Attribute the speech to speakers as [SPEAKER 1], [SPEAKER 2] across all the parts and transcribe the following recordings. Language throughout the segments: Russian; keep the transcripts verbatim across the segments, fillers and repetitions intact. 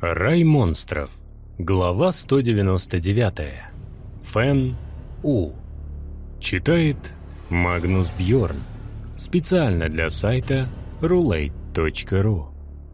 [SPEAKER 1] Рай монстров. Глава сто девяносто девять. Фэн У. Читает Магнус Бьорн. Специально для сайта рулейт точка ру.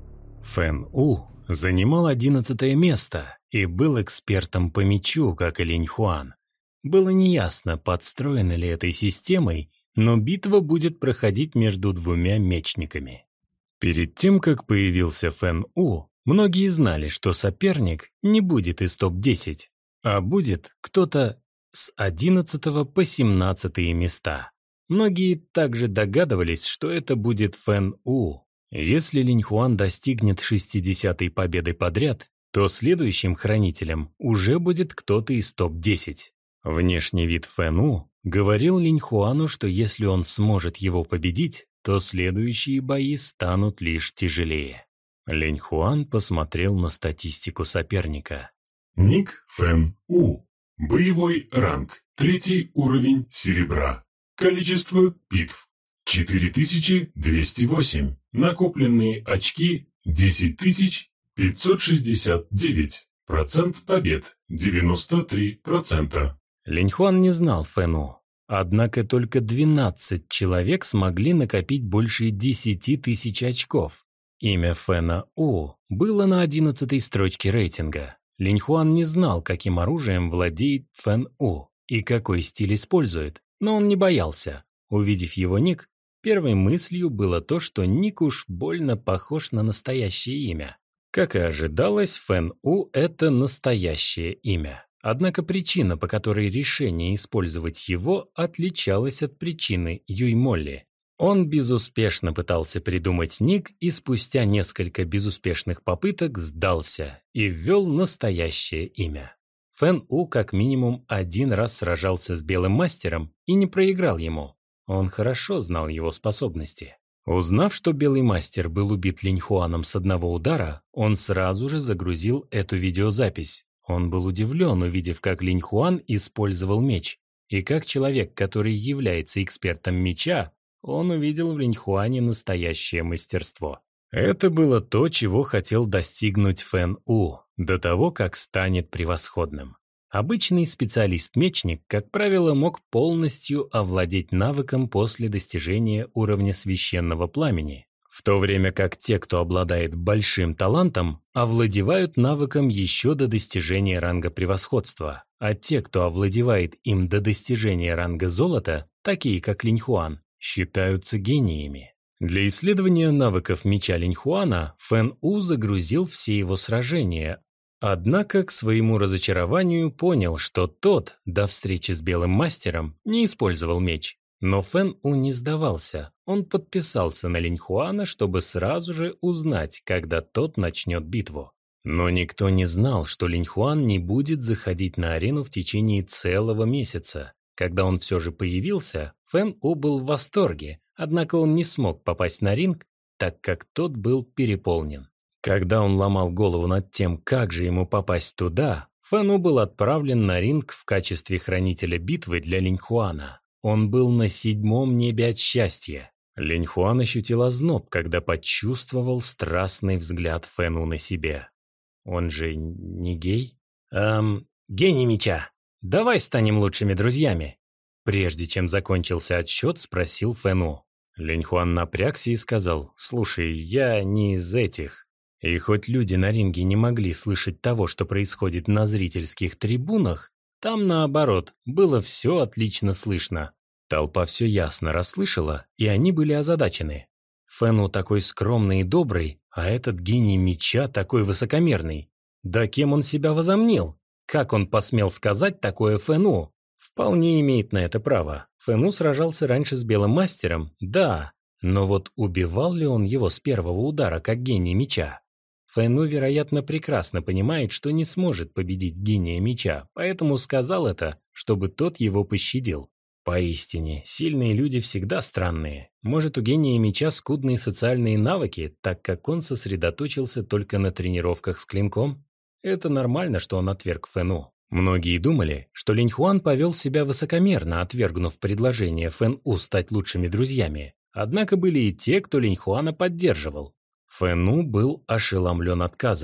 [SPEAKER 1] Фэн У занимал одиннадцатое место и был экспертом по мечу, как и Линь Хуан. Было неясно, подстроена ли этой системой, но битва будет проходить между двумя мечниками. Перед тем, как появился Фэн У, многие знали, что соперник не будет из топ десять, а будет кто-то с одиннадцатого по семнадцатое места. Многие также догадывались, что это будет Фэн У. Если Линь Хуан достигнет шестидесятой победы подряд, то следующим хранителем уже будет кто-то из топ десять. Внешний вид Фэн У говорил Линь Хуану, что если он сможет его победить, то следующие бои станут лишь тяжелее. Линь Хуан посмотрел на статистику соперника.
[SPEAKER 2] Ник Фэн У. Боевой ранг. Третий уровень серебра. Количество битв. четыре тысячи двести восемь. Накопленные очки десять тысяч пятьсот шестьдесят девять. Процент побед девяносто три процента.
[SPEAKER 1] Линь Хуан не знал Фэн У. Однако только двенадцать человек смогли накопить больше десяти тысяч очков. Имя Фэна У было на одиннадцатой строчке рейтинга. Линь Хуан не знал, каким оружием владеет Фэн У и какой стиль использует, но он не боялся. Увидев его ник, первой мыслью было то, что ник уж больно похож на настоящее имя. Как и ожидалось, Фэн У – это настоящее имя. Однако причина, по которой решение использовать его, отличалась от причины Юй Молли. Он безуспешно пытался придумать ник и спустя несколько безуспешных попыток сдался и ввел настоящее имя. Фэн У как минимум один раз сражался с Белым Мастером и не проиграл ему. Он хорошо знал его способности. Узнав, что Белый Мастер был убит Линь Хуаном с одного удара, он сразу же загрузил эту видеозапись. Он был удивлен, увидев, как Линь Хуан использовал меч. И как человек, который является экспертом меча, он увидел в Линь Хуане настоящее мастерство. Это было то, чего хотел достигнуть Фэн У, до того, как станет превосходным. Обычный специалист-мечник, как правило, мог полностью овладеть навыком после достижения уровня священного пламени, в то время как те, кто обладает большим талантом, овладевают навыком еще до достижения ранга превосходства, а те, кто овладевает им до достижения ранга золота, такие как Линь Хуан, считаются гениями. Для исследования навыков меча Линь Хуана Фэн У загрузил все его сражения, однако к своему разочарованию понял, что тот, до встречи с Белым Мастером, не использовал меч. Но Фэн У не сдавался. Он подписался на Линь Хуана, чтобы сразу же узнать, когда тот начнет битву. Но никто не знал, что Линь Хуан не будет заходить на арену в течение целого месяца. Когда он все же появился, Фэн У был в восторге, однако он не смог попасть на ринг, так как тот был переполнен. Когда он ломал голову над тем, как же ему попасть туда, Фэн У был отправлен на ринг в качестве хранителя битвы для Линь Хуана. Он был на седьмом небе от счастья. Линь Хуан ощутил озноб, когда почувствовал страстный взгляд Фэн У на себе. Он же не гей? Эм, гений меча, давай станем лучшими друзьями. Прежде чем закончился отсчет, спросил Фэн У. Линь Хуан напрягся и сказал: «Слушай, я не из этих». И хоть люди на ринге не могли слышать того, что происходит на зрительских трибунах, там, наоборот, было все отлично слышно. Толпа все ясно расслышала, и они были озадачены. Фэн У такой скромный и добрый, а этот гений меча такой высокомерный. Да кем он себя возомнил? Как он посмел сказать такое Фэн У? Вполне имеет на это право. Фэн У сражался раньше с Белым Мастером, да, но вот убивал ли он его с первого удара, как гений меча? Фэн У, вероятно, прекрасно понимает, что не сможет победить гения меча, поэтому сказал это, чтобы тот его пощадил. Поистине, сильные люди всегда странные. Может, у гения меча скудные социальные навыки, так как он сосредоточился только на тренировках с клинком? Это нормально, что он отверг Фэн У. Многие думали, что Линь Хуан повел себя высокомерно, отвергнув предложение Фэн У стать лучшими друзьями. Однако были и те, кто Линь Хуана поддерживал. Фэн У был ошеломлен отказом.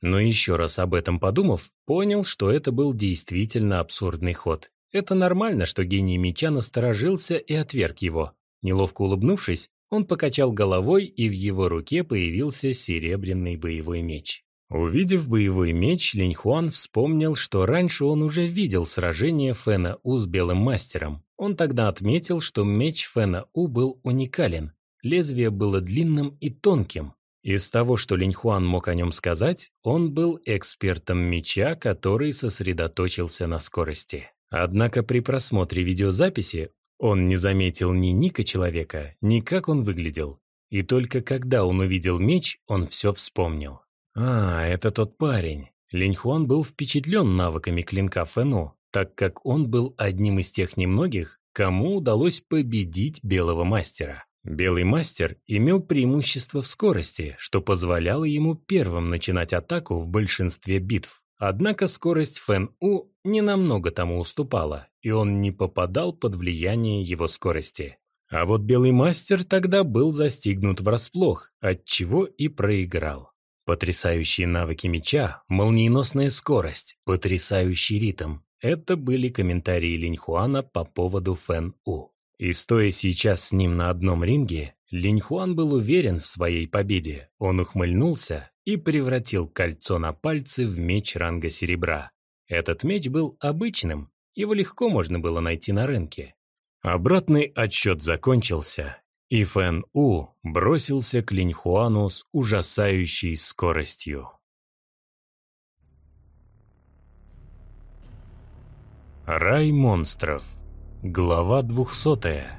[SPEAKER 1] Но еще раз об этом подумав, понял, что это был действительно абсурдный ход. Это нормально, что гений меча насторожился и отверг его. Неловко улыбнувшись, он покачал головой, и в его руке появился серебряный боевой меч. Увидев боевой меч, Линьхуан вспомнил, что раньше он уже видел сражение Фэна У с Белым Мастером. Он тогда отметил, что меч Фэна У был уникален. Лезвие было длинным и тонким. Из того, что Линьхуан мог о нем сказать, он был экспертом меча, который сосредоточился на скорости. Однако при просмотре видеозаписи он не заметил ни ника человека, ни как он выглядел. И только когда он увидел меч, он все вспомнил. А, это тот парень. Линьхуан был впечатлен навыками клинка Фэну, так как он был одним из тех немногих, кому удалось победить Белого Мастера. Белый Мастер имел преимущество в скорости, что позволяло ему первым начинать атаку в большинстве битв. Однако скорость Фэн У не намного тому уступала, и он не попадал под влияние его скорости. А вот Белый Мастер тогда был застигнут врасплох, отчего и проиграл. Потрясающие навыки меча, молниеносная скорость, потрясающий ритм – это были комментарии Линьхуана по поводу Фэн У. И стоя сейчас с ним на одном ринге, Линьхуан был уверен в своей победе. Он ухмыльнулся и превратил кольцо на пальцы в меч ранга серебра. Этот меч был обычным, его легко можно было найти на рынке. Обратный отсчет закончился, и Фэн У бросился к Линьхуану с ужасающей скоростью. Рай монстров. Глава двухсотая.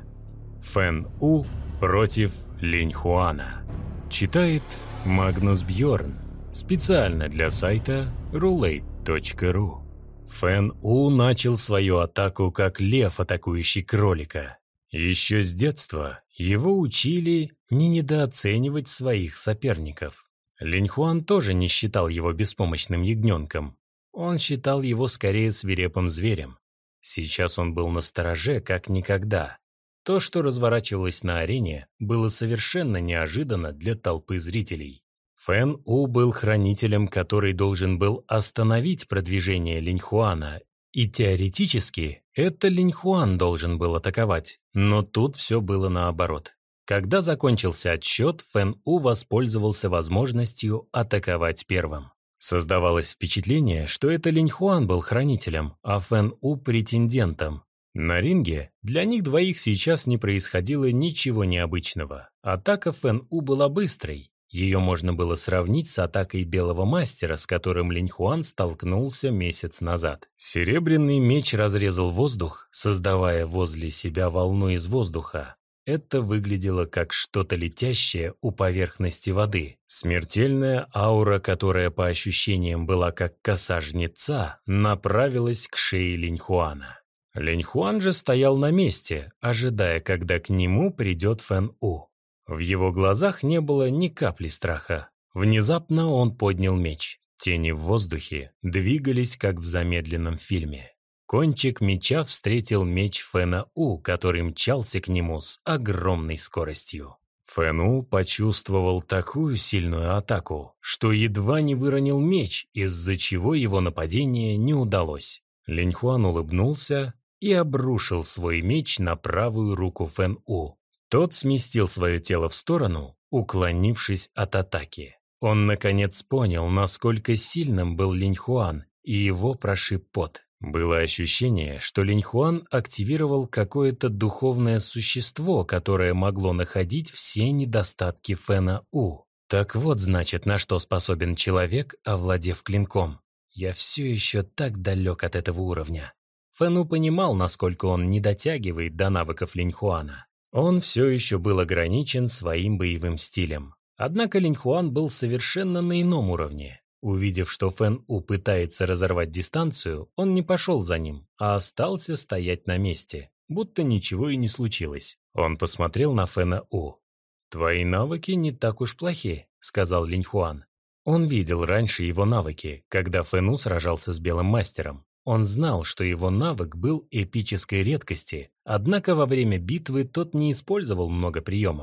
[SPEAKER 1] Фэн У против Линьхуана. Читает Магнус Бьорн. Специально для сайта рулейт точка ру. Фэн У начал свою атаку как лев, атакующий кролика. Еще с детства его учили не недооценивать своих соперников. Линьхуан тоже не считал его беспомощным ягненком. Он считал его скорее свирепым зверем. Сейчас он был настороже, как никогда. То, что разворачивалось на арене, было совершенно неожиданно для толпы зрителей. Фэн У был хранителем, который должен был остановить продвижение Линьхуана, и теоретически это Линьхуан должен был атаковать, но тут все было наоборот. Когда закончился отсчет, Фэн У воспользовался возможностью атаковать первым. Создавалось впечатление, что это Линьхуан был хранителем, а Фэн У претендентом. На ринге для них двоих сейчас не происходило ничего необычного. Атака Фэн У была быстрой. Ее можно было сравнить с атакой Белого Мастера, с которым Линьхуан столкнулся месяц назад. Серебряный меч разрезал воздух, создавая возле себя волну из воздуха. Это выглядело как что-то летящее у поверхности воды. Смертельная аура, которая по ощущениям была как коса жнеца, направилась к шее Линьхуана. Линьхуан же стоял на месте, ожидая, когда к нему придет Фэн У. В его глазах не было ни капли страха. Внезапно он поднял меч. Тени в воздухе двигались, как в замедленном фильме. Кончик меча встретил меч Фэна У, который мчался к нему с огромной скоростью. Фэн У почувствовал такую сильную атаку, что едва не выронил меч, из-за чего его нападение не удалось. Линьхуан улыбнулся и обрушил свой меч на правую руку Фэн У. Тот сместил свое тело в сторону, уклонившись от атаки. Он, наконец, понял, насколько сильным был Линьхуан, и его прошиб пот. Было ощущение, что Линьхуан активировал какое-то духовное существо, которое могло находить все недостатки Фэна У. Так вот, значит, на что способен человек, овладев клинком. Я все еще так далек от этого уровня. Фэн У понимал, насколько он не дотягивает до навыков Линьхуана. Он все еще был ограничен своим боевым стилем. Однако Линьхуан был совершенно на ином уровне. Увидев, что Фэн У пытается разорвать дистанцию, он не пошел за ним, а остался стоять на месте, будто ничего и не случилось. Он посмотрел на Фэна У. «Твои навыки не так уж плохи», — сказал Линьхуан. Он видел раньше его навыки, когда Фэн У сражался с Белым Мастером. Он знал, что его навык был эпической редкости, однако во время битвы тот не использовал много приемов.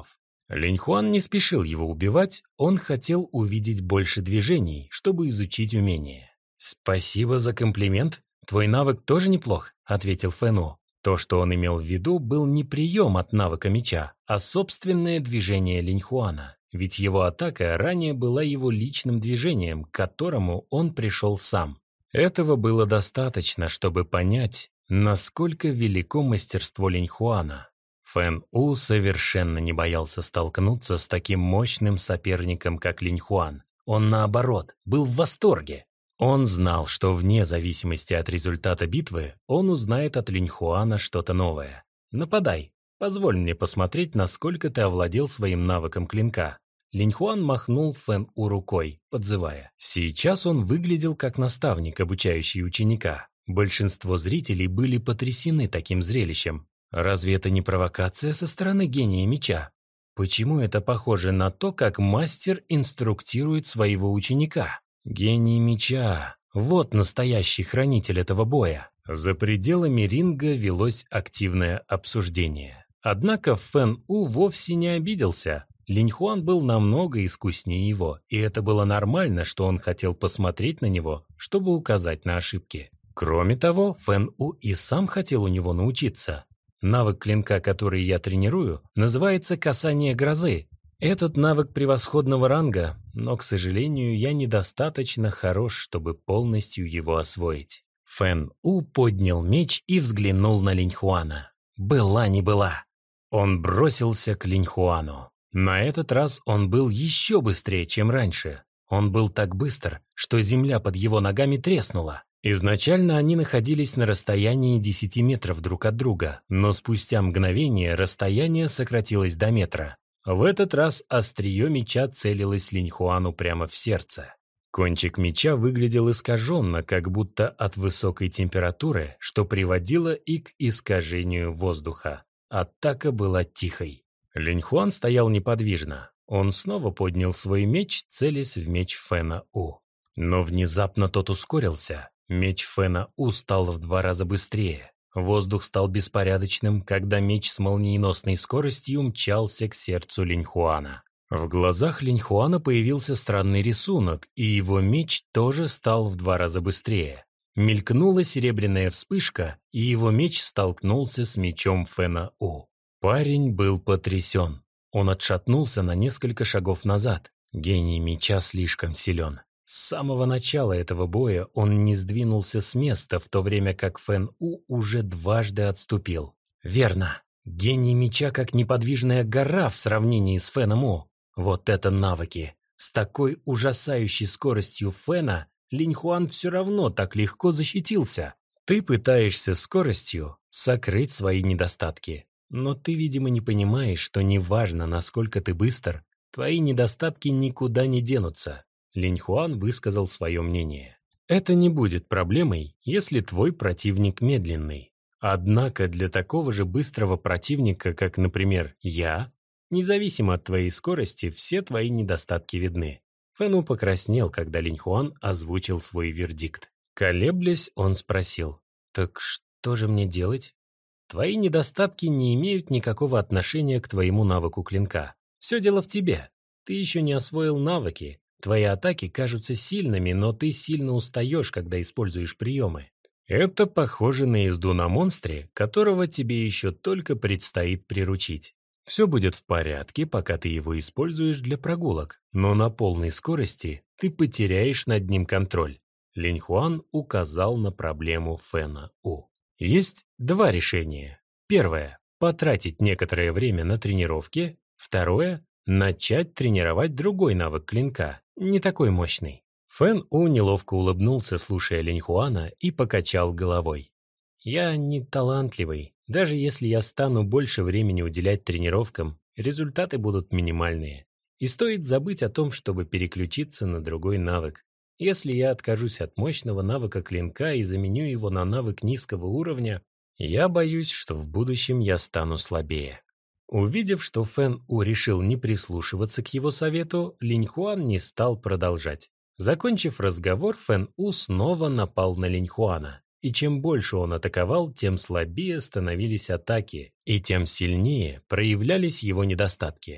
[SPEAKER 1] Линьхуан не спешил его убивать, он хотел увидеть больше движений, чтобы изучить умение. «Спасибо за комплимент. Твой навык тоже неплох», — ответил Фэну. То, что он имел в виду, был не прием от навыка меча, а собственное движение Линьхуана, ведь его атака ранее была его личным движением, к которому он пришел сам. Этого было достаточно, чтобы понять, насколько велико мастерство Линьхуана. Фэн У совершенно не боялся столкнуться с таким мощным соперником, как Линьхуан. Он, наоборот, был в восторге. Он знал, что вне зависимости от результата битвы, он узнает от Линьхуана что-то новое. «Нападай. Позволь мне посмотреть, насколько ты овладел своим навыком клинка». Линьхуан махнул Фэн У рукой, подзывая. Сейчас он выглядел как наставник, обучающий ученика. Большинство зрителей были потрясены таким зрелищем. Разве это не провокация со стороны гения меча? Почему это похоже на то, как мастер инструктирует своего ученика? Гений меча. Вот настоящий хранитель этого боя. За пределами ринга велось активное обсуждение. Однако Фэн У вовсе не обиделся. Линьхуан был намного искуснее его, и это было нормально, что он хотел посмотреть на него, чтобы указать на ошибки. Кроме того, Фэн У и сам хотел у него научиться. Навык клинка, который я тренирую, называется «Касание грозы». Этот навык превосходного ранга, но, к сожалению, я недостаточно хорош, чтобы полностью его освоить. Фэн У поднял меч и взглянул на Линьхуана. Была не была. Он бросился к Линьхуану. На этот раз он был еще быстрее, чем раньше. Он был так быстр, что земля под его ногами треснула. Изначально они находились на расстоянии десяти метров друг от друга, но спустя мгновение расстояние сократилось до метра. В этот раз острие меча целилось Линьхуану прямо в сердце. Кончик меча выглядел искаженно, как будто от высокой температуры, что приводило и к искажению воздуха. Атака была тихой. Линьхуан стоял неподвижно. Он снова поднял свой меч, целясь в меч Фэна У. Но внезапно тот ускорился. Меч Фэна У стал в два раза быстрее. Воздух стал беспорядочным, когда меч с молниеносной скоростью мчался к сердцу Линьхуана. В глазах Линьхуана появился странный рисунок, и его меч тоже стал в два раза быстрее. Мелькнула серебряная вспышка, и его меч столкнулся с мечом Фэна У. Парень был потрясен. Он отшатнулся на несколько шагов назад. Гений меча слишком силен. С самого начала этого боя он не сдвинулся с места, в то время как Фэн У уже дважды отступил. Верно, гений меча как неподвижная гора в сравнении с Фэном У. Вот это навыки! С такой ужасающей скоростью Фэна Линьхуан все равно так легко защитился. Ты пытаешься скоростью сокрыть свои недостатки. Но ты, видимо, не понимаешь, что неважно, насколько ты быстр, твои недостатки никуда не денутся. Линьхуан высказал свое мнение. Это не будет проблемой, если твой противник медленный. Однако для такого же быстрого противника, как, например, я, независимо от твоей скорости, все твои недостатки видны. Фэн У покраснел, когда Линьхуан озвучил свой вердикт. Колеблясь, он спросил: «Так что же мне делать?» «Твои недостатки не имеют никакого отношения к твоему навыку клинка. Все дело в тебе. Ты еще не освоил навыки. Твои атаки кажутся сильными, но ты сильно устаешь, когда используешь приемы. Это похоже на езду на монстре, которого тебе еще только предстоит приручить. Все будет в порядке, пока ты его используешь для прогулок, но на полной скорости ты потеряешь над ним контроль». Линьхуан указал на проблему Фэна У. Есть два решения. Первое – потратить некоторое время на тренировки. Второе – начать тренировать другой навык клинка, не такой мощный. Фэн У неловко улыбнулся, слушая Линьхуана, и покачал головой. «Я не талантливый. Даже если я стану больше времени уделять тренировкам, результаты будут минимальные. И стоит забыть о том, чтобы переключиться на другой навык. Если я откажусь от мощного навыка клинка и заменю его на навык низкого уровня, я боюсь, что в будущем я стану слабее». Увидев, что Фэн У решил не прислушиваться к его совету, Линьхуан не стал продолжать. Закончив разговор, Фэн У снова напал на Линьхуана. И чем больше он атаковал, тем слабее становились атаки, и тем сильнее проявлялись его недостатки.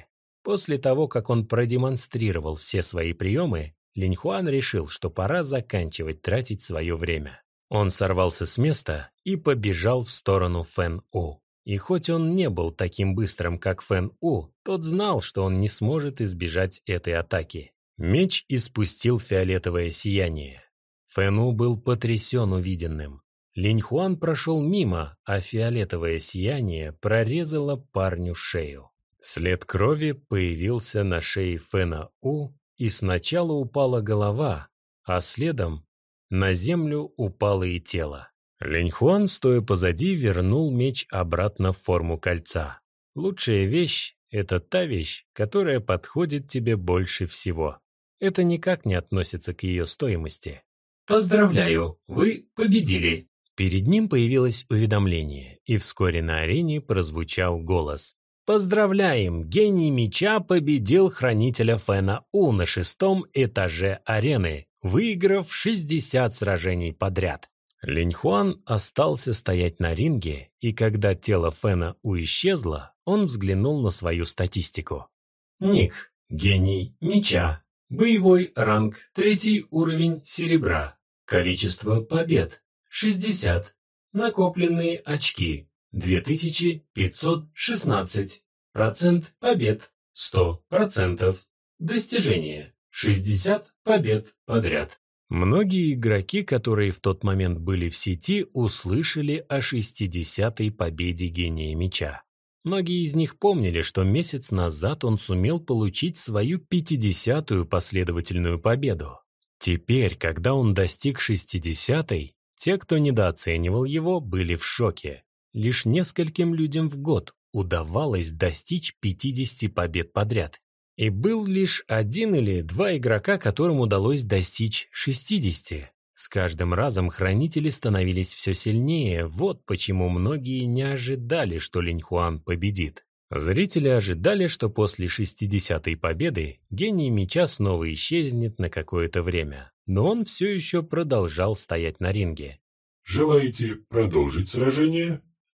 [SPEAKER 1] После того, как он продемонстрировал все свои приемы, Линьхуан решил, что пора заканчивать тратить свое время. Он сорвался с места и побежал в сторону Фэн-У. И хоть он не был таким быстрым, как Фэн-У, тот знал, что он не сможет избежать этой атаки. Меч испустил фиолетовое сияние. Фэн-У был потрясен увиденным. Линьхуан прошел мимо, а фиолетовое сияние прорезало парню шею. След крови появился на шее Фэна-У, и сначала упала голова, а следом на землю упало и тело. Линьхуан, стоя позади, вернул меч обратно в форму кольца. Лучшая вещь – это та вещь, которая подходит тебе больше всего. Это никак не относится к ее стоимости.
[SPEAKER 3] Поздравляю, вы победили.
[SPEAKER 1] Перед ним появилось уведомление, и вскоре на арене прозвучал голос. Поздравляем! Гений меча победил хранителя Фэна-У на шестом этаже арены, выиграв шестьдесят сражений подряд. Линьхуан остался стоять на ринге, и когда тело Фэна-У исчезло, он взглянул на свою статистику.
[SPEAKER 3] Ник. Гений меча. Боевой ранг. Третий уровень серебра. Количество побед. шестьдесят. Накопленные очки. две тысячи пятьсот шестнадцать. Процент побед. сто процентов. Достижение. шестьдесят побед подряд.
[SPEAKER 1] Многие игроки, которые в тот момент были в сети, услышали о шестидесятой победе гения меча. Многие из них помнили, что месяц назад он сумел получить свою пятидесятую последовательную победу. Теперь, когда он достиг шестидесятой, те, кто недооценивал его, были в шоке. Лишь нескольким людям в год удавалось достичь пятидесяти побед подряд. И был лишь один или два игрока, которым удалось достичь шестидесяти. С каждым разом хранители становились все сильнее, вот почему многие не ожидали, что Линьхуан победит. Зрители ожидали, что после шестидесятой победы гений меча снова исчезнет на какое-то время, но он все еще продолжал стоять на ринге.
[SPEAKER 2] Желаете продолжить сражение?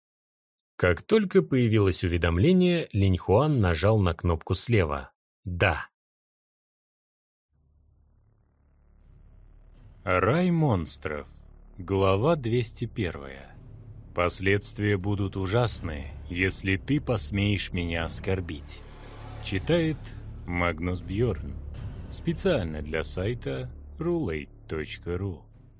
[SPEAKER 1] Как только появилось уведомление, Линьхуан нажал на кнопку слева. «Да». Рай монстров. Глава двести первая. Последствия будут ужасны, если ты посмеешь меня оскорбить. Читает Магнус Бьорн. Специально для сайта рулейт точка ру.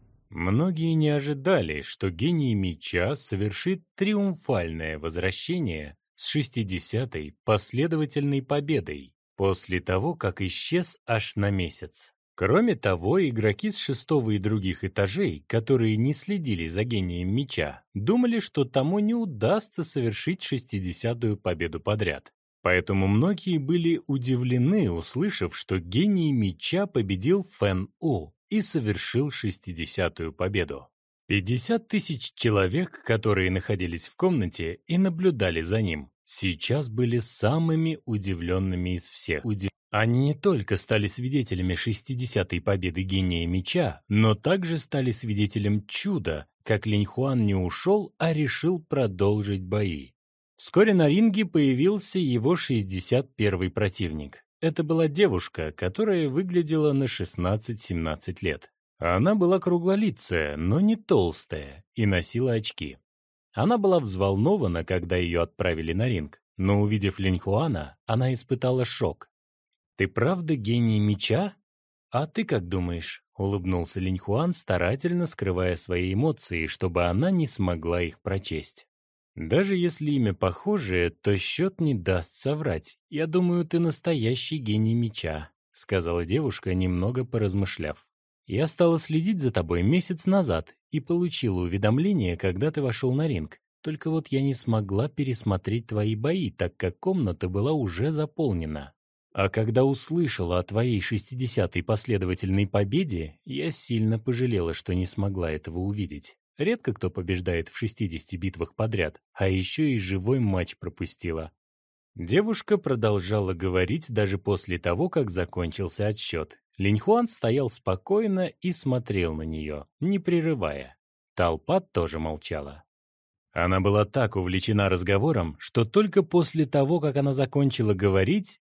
[SPEAKER 1] Многие не ожидали, что гений меча совершит триумфальное возвращение с шестидесятой последовательной победой после того, как исчез аж на месяц. Кроме того, игроки с шестого и других этажей, которые не следили за гением меча, думали, что тому не удастся совершить шестидесятую победу подряд. Поэтому многие были удивлены, услышав, что гений меча победил Фэн-У и совершил шестидесятую победу. пятьдесят тысяч человек, которые находились в комнате и наблюдали за ним, сейчас были самыми удивленными из всех. Они не только стали свидетелями шестидесятой победы гения меча, но также стали свидетелем чуда, как Линьхуан не ушел, а решил продолжить бои. Вскоре на ринге появился его шестьдесят первый противник. Это была девушка, которая выглядела на шестнадцать-семнадцать лет. Она была круглолицая, но не толстая, и носила очки. Она была взволнована, когда ее отправили на ринг, но, увидев Линьхуана, она испытала шок. «Ты правда гений меча? А ты как думаешь?» — улыбнулся Линьхуан, старательно скрывая свои эмоции, чтобы она не смогла их прочесть. «Даже если имя похожее, то счет не даст соврать. Я думаю, ты настоящий гений меча», — сказала девушка, немного поразмышляв. «Я стала следить за тобой месяц назад и получила уведомление, когда ты вошел на ринг. Только вот я не смогла пересмотреть твои бои, так как комната была уже заполнена. А когда услышала о твоей шестидесятой последовательной победе, я сильно пожалела, что не смогла этого увидеть. Редко кто побеждает в шестидесяти битвах подряд, а еще и живой матч пропустила». Девушка продолжала говорить даже после того, как закончился отсчет. Линьхуан стоял спокойно и смотрел на нее, не прерывая. Толпа тоже молчала. Она была так увлечена разговором, что только после того, как она закончила говорить,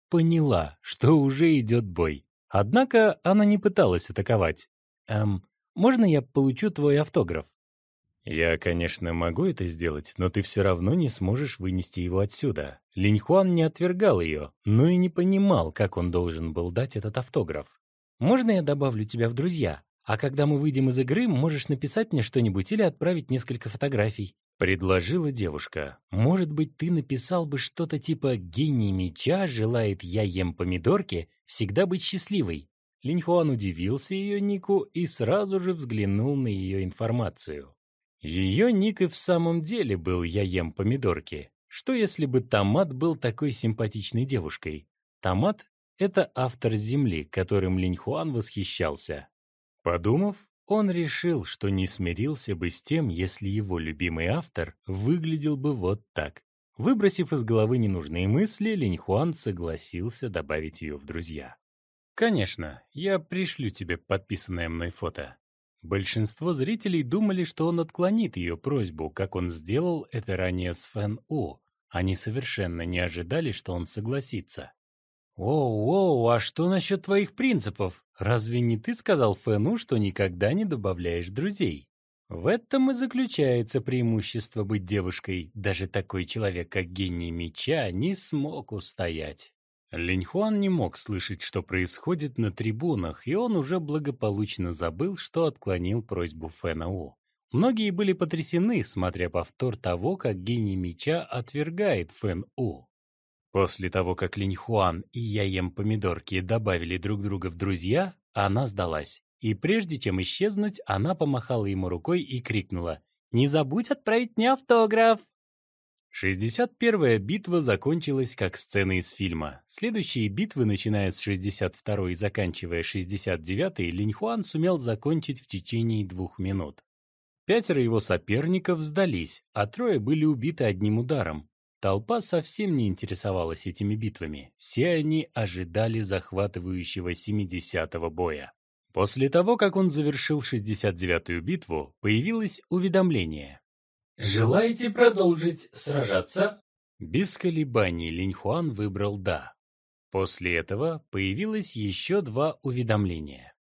[SPEAKER 1] поняла, что уже идет бой. Однако она не пыталась атаковать. «Эм, можно я получу твой автограф?» «Я, конечно, могу это сделать, но ты все равно не сможешь вынести его отсюда». Линьхуан не отвергал ее, но и не понимал, как он должен был дать этот автограф. «Можно я добавлю тебя в друзья? А когда мы выйдем из игры, можешь написать мне что-нибудь или отправить несколько фотографий», — предложила девушка. «Может быть, ты написал бы что-то типа «Гений меча желает я ем помидорки всегда быть счастливой». Линьхуан удивился ее нику и сразу же взглянул на ее информацию. Ее ник и в самом деле был «Я ем помидорки». Что если бы Томат был такой симпатичной девушкой? Томат — это автор «Земли», которым Линьхуан восхищался. Подумав, он решил, что не смирился бы с тем, если его любимый автор выглядел бы вот так. Выбросив из головы ненужные мысли, Линьхуан согласился добавить ее в друзья. «Конечно, я пришлю тебе подписанное мной фото». Большинство зрителей думали, что он отклонит ее просьбу, как он сделал это ранее с Фэн У. Они совершенно не ожидали, что он согласится. «Оу-оу, а что насчет твоих принципов? Разве не ты сказал Фэн У, что никогда не добавляешь друзей?» В этом и заключается преимущество быть девушкой. Даже такой человек, как Гений Меча, не смог устоять. Линьхуан не мог слышать, что происходит на трибунах, и он уже благополучно забыл, что отклонил просьбу Фэна У. Многие были потрясены, смотря повтор того, как Гений Меча отвергает Фэн У. После того, как Линьхуан и Я ем помидорки добавили друг друга в друзья, она сдалась. И прежде чем исчезнуть, она помахала ему рукой и крикнула: «Не забудь отправить мне автограф!» шестьдесят первая битва закончилась как сцена из фильма. Следующие битвы, начиная с шестьдесят второй и заканчивая шестьдесят девятой, Линьхуан сумел закончить в течение двух минут. Пятеро его соперников сдались, а трое были убиты одним ударом. Толпа совсем не интересовалась этими битвами. Все они ожидали захватывающего семидесятого боя. После того, как он завершил шестьдесят девятую битву, появилось уведомление.
[SPEAKER 3] Желаете продолжить сражаться?
[SPEAKER 1] Без колебаний Линьхуан выбрал «да». После этого появилось еще два уведомления.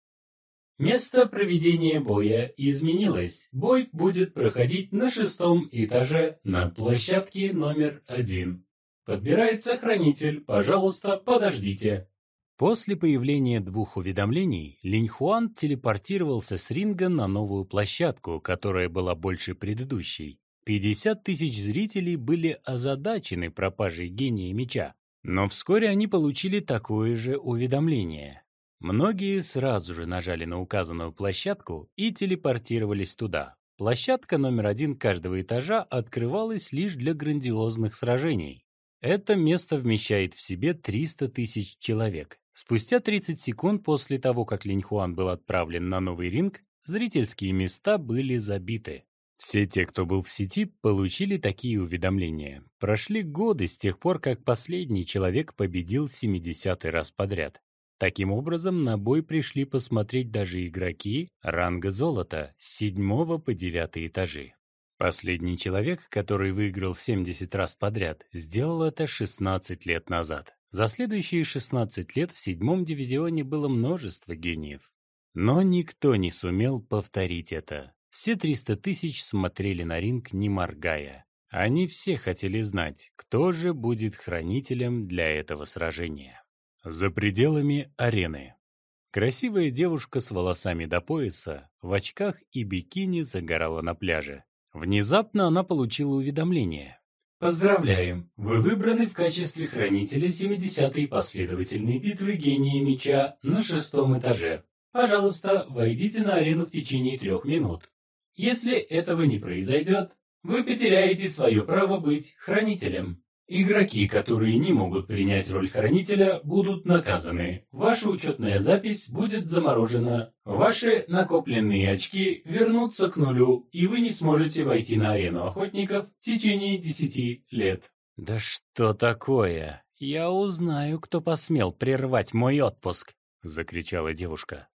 [SPEAKER 3] Место проведения боя изменилось. Бой будет проходить на шестом этаже на площадке номер один. Подбирается хранитель. Пожалуйста, подождите.
[SPEAKER 1] После появления двух уведомлений Линьхуан телепортировался с ринга на новую площадку, которая была больше предыдущей. пятьдесят тысяч зрителей были озадачены пропажей Гения Меча, но вскоре они получили такое же уведомление. Многие сразу же нажали на указанную площадку и телепортировались туда. Площадка номер один каждого этажа открывалась лишь для грандиозных сражений. Это место вмещает в себе триста тысяч человек. Спустя тридцать секунд после того, как Линьхуан был отправлен на новый ринг, зрительские места были забиты. Все те, кто был в сети, получили такие уведомления. Прошли годы с тех пор, как последний человек победил семидесятый раз подряд. Таким образом, на бой пришли посмотреть даже игроки ранга золота с седьмого по девятый этажи. Последний человек, который выиграл семьдесят раз подряд, сделал это шестнадцать лет назад. За следующие шестнадцать лет в седьмом дивизионе было множество гениев. Но никто не сумел повторить это. Все триста тысяч смотрели на ринг, не моргая. Они все хотели знать, кто же будет хранителем для этого сражения. За пределами арены. Красивая девушка с волосами до пояса, в очках и бикини загорала на пляже. Внезапно она получила уведомление.
[SPEAKER 3] Поздравляем! Вы выбраны в качестве хранителя семидесятой последовательной битвы Гения Меча на шестом этаже. Пожалуйста, войдите на арену в течение трех минут. Если этого не произойдет, вы потеряете свое право быть хранителем. Игроки, которые не могут принять роль хранителя, будут наказаны. Ваша учетная запись будет заморожена. Ваши накопленные очки вернутся к нулю, и вы не сможете войти на арену охотников в течение десяти лет.
[SPEAKER 1] «Да что такое? Я узнаю, кто посмел прервать мой отпуск!» — закричала девушка.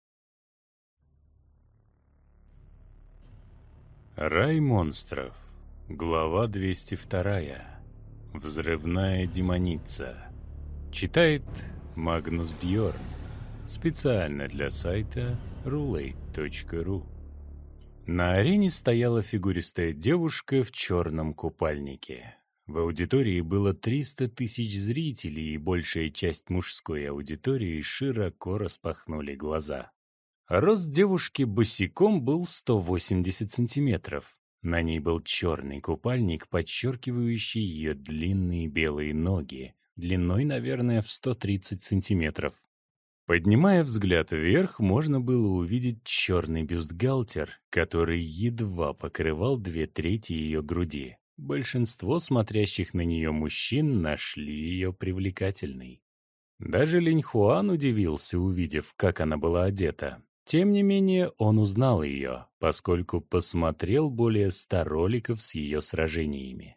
[SPEAKER 1] Рай монстров. Глава двести вторая. Взрывная демоница. Читает Магнус Бьорн. Специально для сайта рулейт точка ру. На арене стояла фигуристая девушка в черном купальнике. В аудитории было триста тысяч зрителей, и большая часть мужской аудитории широко распахнули глаза. Рост девушки босиком был сто восемьдесят сантиметров. На ней был черный купальник, подчеркивающий ее длинные белые ноги, длиной, наверное, в сто тридцать сантиметров. Поднимая взгляд вверх, можно было увидеть черный бюстгальтер, который едва покрывал две трети ее груди. Большинство смотрящих на нее мужчин нашли ее привлекательной. Даже Линьхуан удивился, увидев, как она была одета. Тем не менее, он узнал ее, поскольку посмотрел более ста роликов с ее сражениями.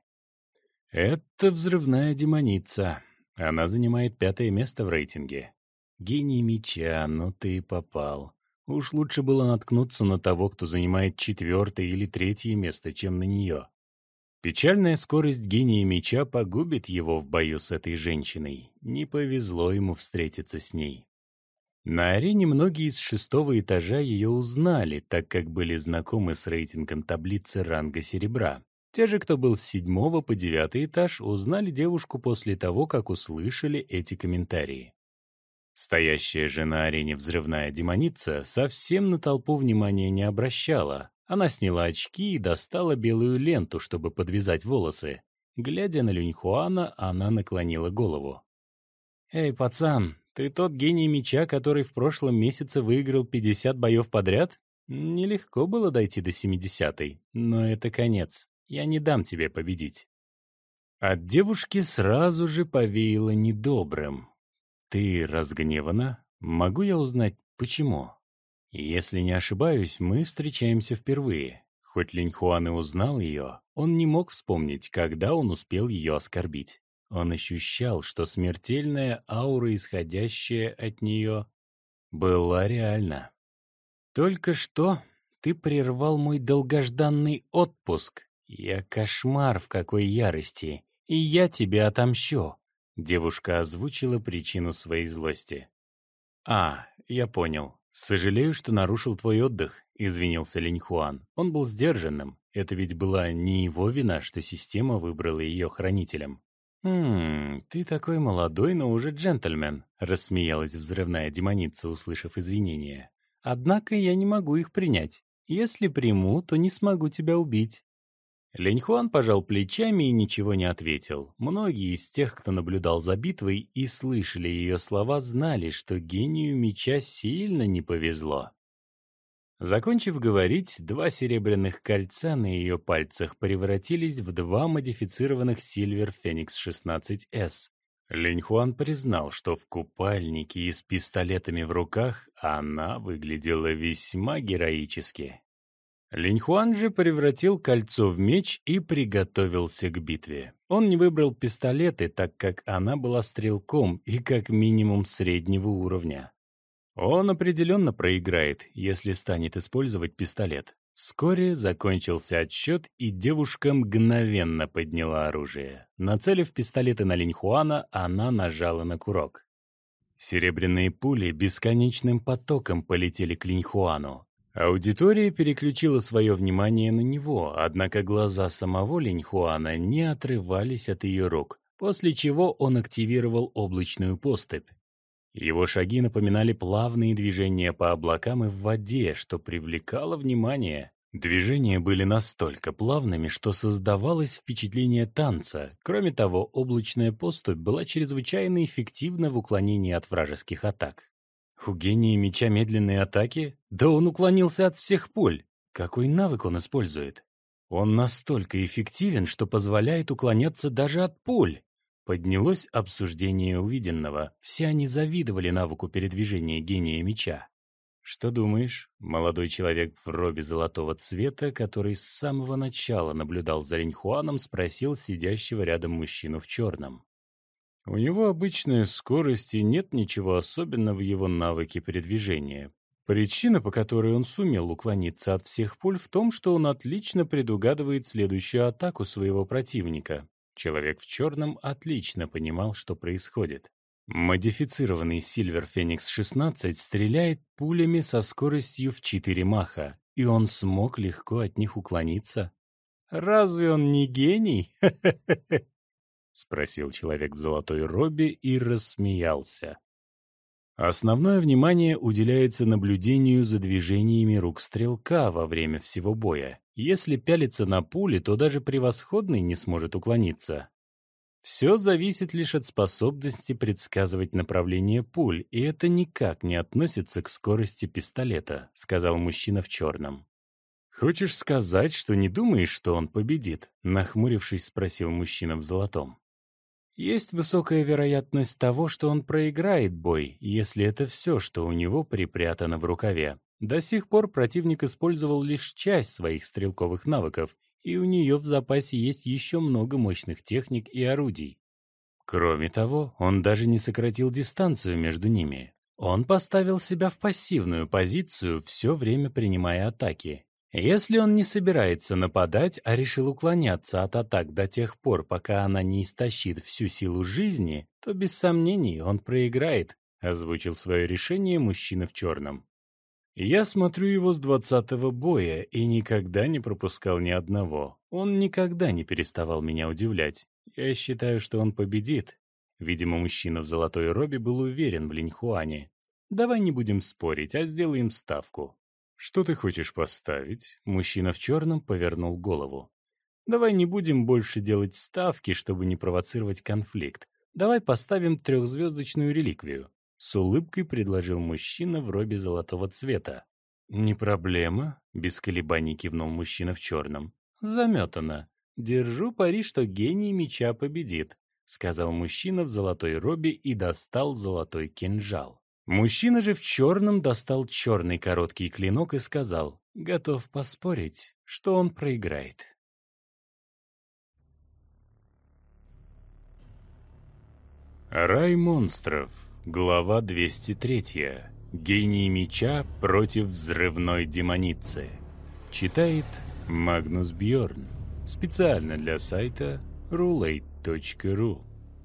[SPEAKER 1] Это взрывная демоница. Она занимает пятое место в рейтинге. Гений меча, ну ты и попал. Уж лучше было наткнуться на того, кто занимает четвертое или третье место, чем на нее. Печальная скорость гения меча погубит его в бою с этой женщиной. Не повезло ему встретиться с ней. На арене многие из шестого этажа ее узнали, так как были знакомы с рейтингом таблицы ранга серебра. Те же, кто был с седьмого по девятый этаж, узнали девушку после того, как услышали эти комментарии. Стоящая же на арене взрывная демоница совсем на толпу внимания не обращала. Она сняла очки и достала белую ленту, чтобы подвязать волосы. Глядя на Линьхуана, она наклонила голову. «Эй, пацан, ты тот гений меча, который в прошлом месяце выиграл пятьдесят боев подряд? Нелегко было дойти до семидесятой, но это конец. Я не дам тебе победить». От девушки сразу же повеяло недобрым. «Ты разгневана? Могу я узнать, почему?» «Если не ошибаюсь, мы встречаемся впервые». Хоть Линьхуан и узнал ее, он не мог вспомнить, когда он успел ее оскорбить. Он ощущал, что смертельная аура, исходящая от нее, была реальна. «Только что ты прервал мой долгожданный отпуск. Я кошмар в какой ярости, и я тебе отомщу». Девушка озвучила причину своей злости. «А, я понял. Сожалею, что нарушил твой отдых», — извинился Линьхуан. Он был сдержанным. Это ведь была не его вина, что система выбрала ее хранителем. «Хм, ты такой молодой, но уже джентльмен», — рассмеялась взрывная демоница, услышав извинения. «Однако я не могу их принять. Если приму, то не смогу тебя убить». Линьхуан пожал плечами и ничего не ответил. Многие из тех, кто наблюдал за битвой и слышали ее слова, знали, что гению меча сильно не повезло. Закончив говорить, два серебряных кольца на ее пальцах превратились в два модифицированных Silver Phoenix шестнадцать эс. Линьхуан признал, что в купальнике и с пистолетами в руках она выглядела весьма героически. Линьхуан же превратил кольцо в меч и приготовился к битве. Он не выбрал пистолеты, так как она была стрелком и как минимум среднего уровня. Он определенно проиграет, если станет использовать пистолет. Вскоре закончился отсчет, и девушка мгновенно подняла оружие. Нацелив пистолеты на Линьхуана, она нажала на курок. Серебряные пули бесконечным потоком полетели к Линьхуану. Аудитория переключила свое внимание на него, однако глаза самого Линьхуана не отрывались от ее рук, после чего он активировал облачную поступь. Его шаги напоминали плавные движения по облакам и в воде, что привлекало внимание. Движения были настолько плавными, что создавалось впечатление танца. Кроме того, облачная поступь была чрезвычайно эффективна в уклонении от вражеских атак. У гения меча медленные атаки? Да он уклонился от всех пуль. Какой навык он использует? Он настолько эффективен, что позволяет уклоняться даже от пуль. Поднялось обсуждение увиденного. Все они завидовали навыку передвижения гения меча. «Что думаешь?» Молодой человек в робе золотого цвета, который с самого начала наблюдал за Линьхуаном, спросил сидящего рядом мужчину в черном. У него обычная скорость, и нет ничего особенного в его навыке передвижения. Причина, по которой он сумел уклониться от всех пуль, в том, что он отлично предугадывает следующую атаку своего противника. Человек в черном отлично понимал, что происходит. Модифицированный Silver Phoenix шестнадцать стреляет пулями со скоростью в четыре маха, и он смог легко от них уклониться. «Разве он не гений?» — спросил человек в золотой робе и рассмеялся. Основное внимание уделяется наблюдению за движениями рук стрелка во время всего боя. Если пялиться на пули, то даже превосходный не сможет уклониться. Все зависит лишь от способности предсказывать направление пуль, и это никак не относится к скорости пистолета, сказал мужчина в черном. «Хочешь сказать, что не думаешь, что он победит?» — нахмурившись, спросил мужчина в золотом. «Есть высокая вероятность того, что он проиграет бой, если это все, что у него припрятано в рукаве. До сих пор противник использовал лишь часть своих стрелковых навыков, и у нее в запасе есть еще много мощных техник и орудий. Кроме того, он даже не сократил дистанцию между ними. Он поставил себя в пассивную позицию, все время принимая атаки. Если он не собирается нападать, а решил уклоняться от атак до тех пор, пока она не истощит всю силу жизни, то без сомнений он проиграет», — озвучил свое решение мужчина в черном. «Я смотрю его с двадцатого боя и никогда не пропускал ни одного. Он никогда не переставал меня удивлять. Я считаю, что он победит». Видимо, мужчина в золотой робе был уверен в Линьхуане. «Давай не будем спорить, а сделаем ставку». «Что ты хочешь поставить?» Мужчина в черном повернул голову. «Давай не будем больше делать ставки, чтобы не провоцировать конфликт. Давай поставим трехзвездочную реликвию», — с улыбкой предложил мужчина в робе золотого цвета. «Не проблема», — без колебаний кивнул мужчина в черном. «Заметано. Держу пари, что гений меча победит», — сказал мужчина в золотой робе и достал золотой кинжал. Мужчина же в черном достал черный короткий клинок и сказал, готов поспорить, что он проиграет. Рай монстров. Глава двести три. Гений меча против взрывной демоницы. Читает Магнус Бьорн. Специально для сайта рулейт точка ру.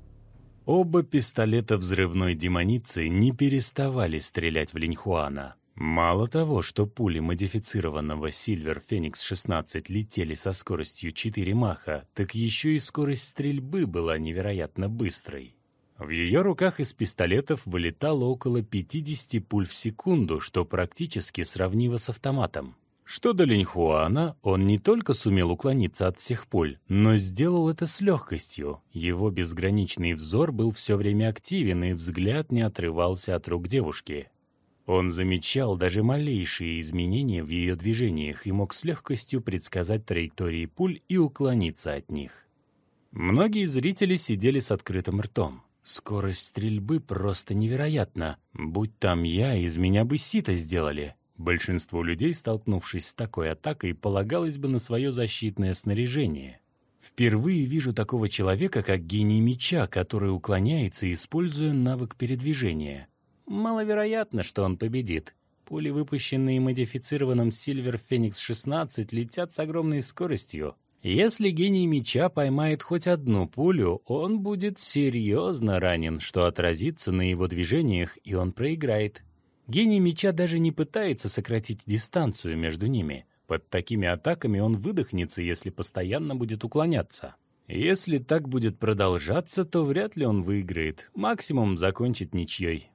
[SPEAKER 1] Оба пистолета взрывной демоницы не переставали стрелять в Линьхуана. Мало того, что пули модифицированного Silver Phoenix шестнадцать летели со скоростью четыре маха, так еще и скорость стрельбы была невероятно быстрой. В ее руках из пистолетов вылетало около пятьдесят пуль в секунду, что практически сравнимо с автоматом. Что до Линьхуана, он не только сумел уклониться от всех пуль, но сделал это с легкостью. Его безграничный взор был все время активен, и взгляд не отрывался от рук девушки. Он замечал даже малейшие изменения в ее движениях и мог с легкостью предсказать траектории пуль и уклониться от них. Многие зрители сидели с открытым ртом. Скорость стрельбы просто невероятна. Будь там я, из меня бы сито сделали. Большинство людей, столкнувшись с такой атакой, полагалось бы на свое защитное снаряжение. Впервые вижу такого человека, как гений меча, который уклоняется, используя навык передвижения. Маловероятно, что он победит. Пули, выпущенные модифицированным Silver Phoenix шестнадцать, летят с огромной скоростью. Если гений меча поймает хоть одну пулю, он будет серьезно ранен, что отразится на его движениях, и он проиграет. Гений меча даже не пытается сократить дистанцию между ними. Под такими атаками он выдохнется, если постоянно будет уклоняться. Если так будет продолжаться, то вряд ли он выиграет, максимум закончит ничьей.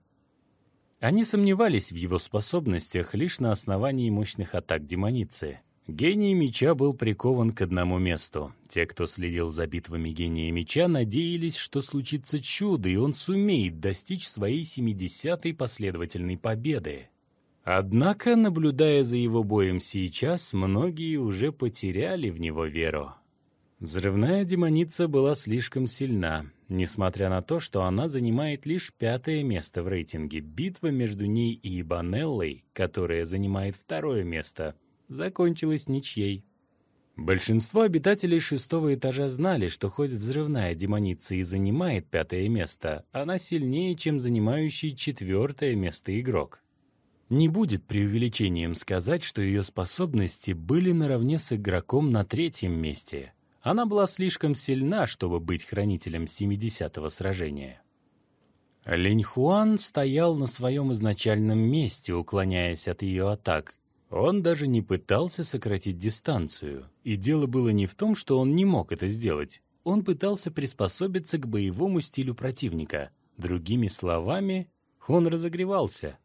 [SPEAKER 1] Они сомневались в его способностях лишь на основании мощных атак демоницы. Гений меча был прикован к одному месту. Те, кто следил за битвами гения меча, надеялись, что случится чудо, и он сумеет достичь своей семидесятой последовательной победы. Однако, наблюдая за его боем сейчас, многие уже потеряли в него веру. Взрывная демоница была слишком сильна. Несмотря на то, что она занимает лишь пятое место в рейтинге, битва между ней и Ибанеллой, которая занимает второе место, закончилась ничьей. Большинство обитателей шестого этажа знали, что хоть взрывная демоница и занимает пятое место, она сильнее, чем занимающий четвертое место игрок. Не будет преувеличением сказать, что ее способности были наравне с игроком на третьем месте. Она была слишком сильна, чтобы быть хранителем семидесятого сражения. Линьхуан стоял на своем изначальном месте, уклоняясь от ее атак. Он даже не пытался сократить дистанцию. И дело было не в том, что он не мог это сделать. Он пытался приспособиться к боевому стилю противника. Другими словами, он разогревался.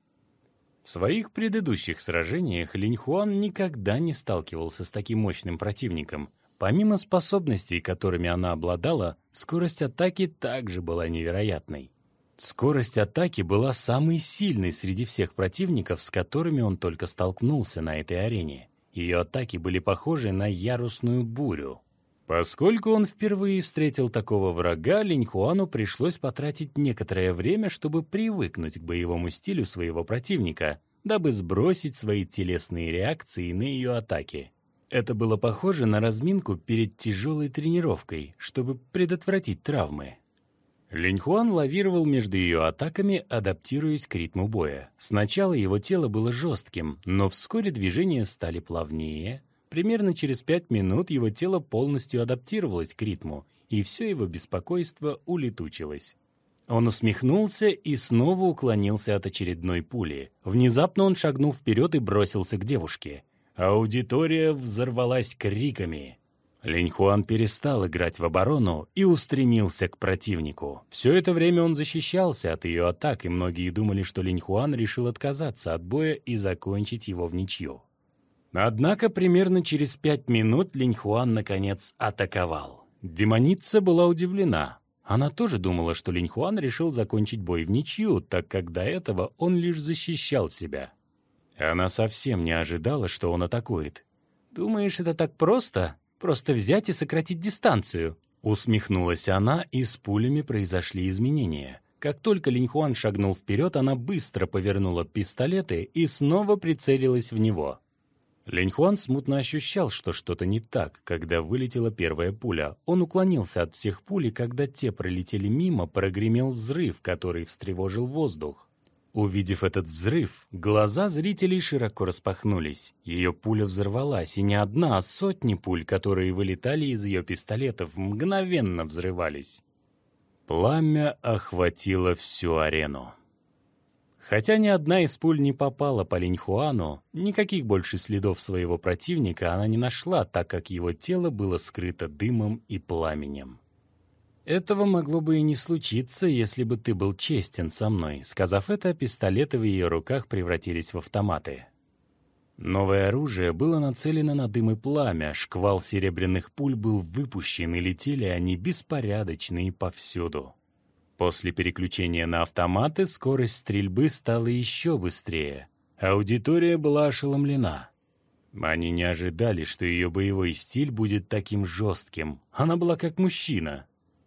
[SPEAKER 1] В своих предыдущих сражениях Линьхуан никогда не сталкивался с таким мощным противником. Помимо способностей, которыми она обладала, скорость атаки также была невероятной. Скорость атаки была самой сильной среди всех противников, с которыми он только столкнулся на этой арене. Ее атаки были похожи на ярусную бурю. Поскольку он впервые встретил такого врага, Линьхуану пришлось потратить некоторое время, чтобы привыкнуть к боевому стилю своего противника, дабы сбросить свои телесные реакции на ее атаки. Это было похоже на разминку перед тяжелой тренировкой, чтобы предотвратить травмы. Линьхуан лавировал между ее атаками, адаптируясь к ритму боя. Сначала его тело было жестким, но вскоре движения стали плавнее. Примерно через пять минут его тело полностью адаптировалось к ритму, и все его беспокойство улетучилось. Он усмехнулся и снова уклонился от очередной пули. Внезапно он шагнул вперед и бросился к девушке. Аудитория взорвалась криками. Линьхуан перестал играть в оборону и устремился к противнику. Все это время он защищался от ее атак, и многие думали, что Линьхуан решил отказаться от боя и закончить его в ничью. Однако примерно через пять минут Линьхуан наконец атаковал. Демоница была удивлена. Она тоже думала, что Линьхуан решил закончить бой в ничью, так как до этого он лишь защищал себя. Она совсем не ожидала, что он атакует. «Думаешь, это так просто? Просто взять и сократить дистанцию?» Усмехнулась она, и с пулями произошли изменения. Как только Линьхуан шагнул вперед, она быстро повернула пистолеты и снова прицелилась в него. Линьхуан смутно ощущал, что что-то не так, когда вылетела первая пуля. Он уклонился от всех пуль, и когда те пролетели мимо, прогремел взрыв, который встревожил воздух. Увидев этот взрыв, глаза зрителей широко распахнулись. Ее пуля взорвалась, и не одна, а сотни пуль, которые вылетали из ее пистолетов, мгновенно взрывались. Пламя охватило всю арену. Хотя ни одна из пуль не попала по Линьхуану, никаких больше следов своего противника она не нашла, так как его тело было скрыто дымом и пламенем. «Этого могло бы и не случиться, если бы ты был честен со мной». Сказав это, пистолеты в ее руках превратились в автоматы. Новое оружие было нацелено на дым и пламя, шквал серебряных пуль был выпущен, и летели они беспорядочно и повсюду. После переключения на автоматы скорость стрельбы стала еще быстрее. Аудитория была ошеломлена. Они не ожидали, что ее боевой стиль будет таким жестким. Она была как мужчина.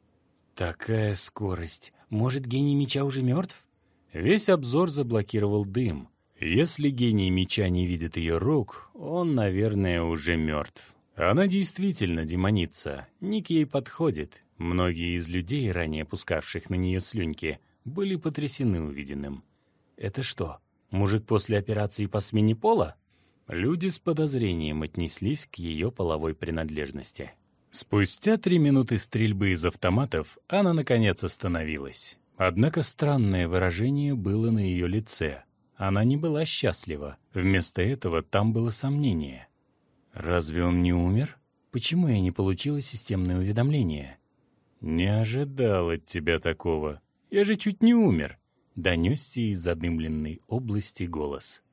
[SPEAKER 1] Такая скорость. Может, гений меча уже мертв? Весь обзор заблокировал дым. Если гений меча не видит ее рук, он, наверное, уже мертв. Она действительно демоница. Ник ей подходит. Многие из людей, ранее пускавших на нее слюньки, были потрясены увиденным. Это что, мужик после операции по смене пола? Люди с подозрением отнеслись к ее половой принадлежности. Спустя три минуты стрельбы из автоматов она, наконец, остановилась. Однако странное выражение было на ее лице. Она не была счастлива. Вместо этого там было сомнение. «Разве он не умер? Почему я не получила системное уведомление?» «Не ожидал от тебя такого. Я же чуть не умер», — донесся из задымленной области голос.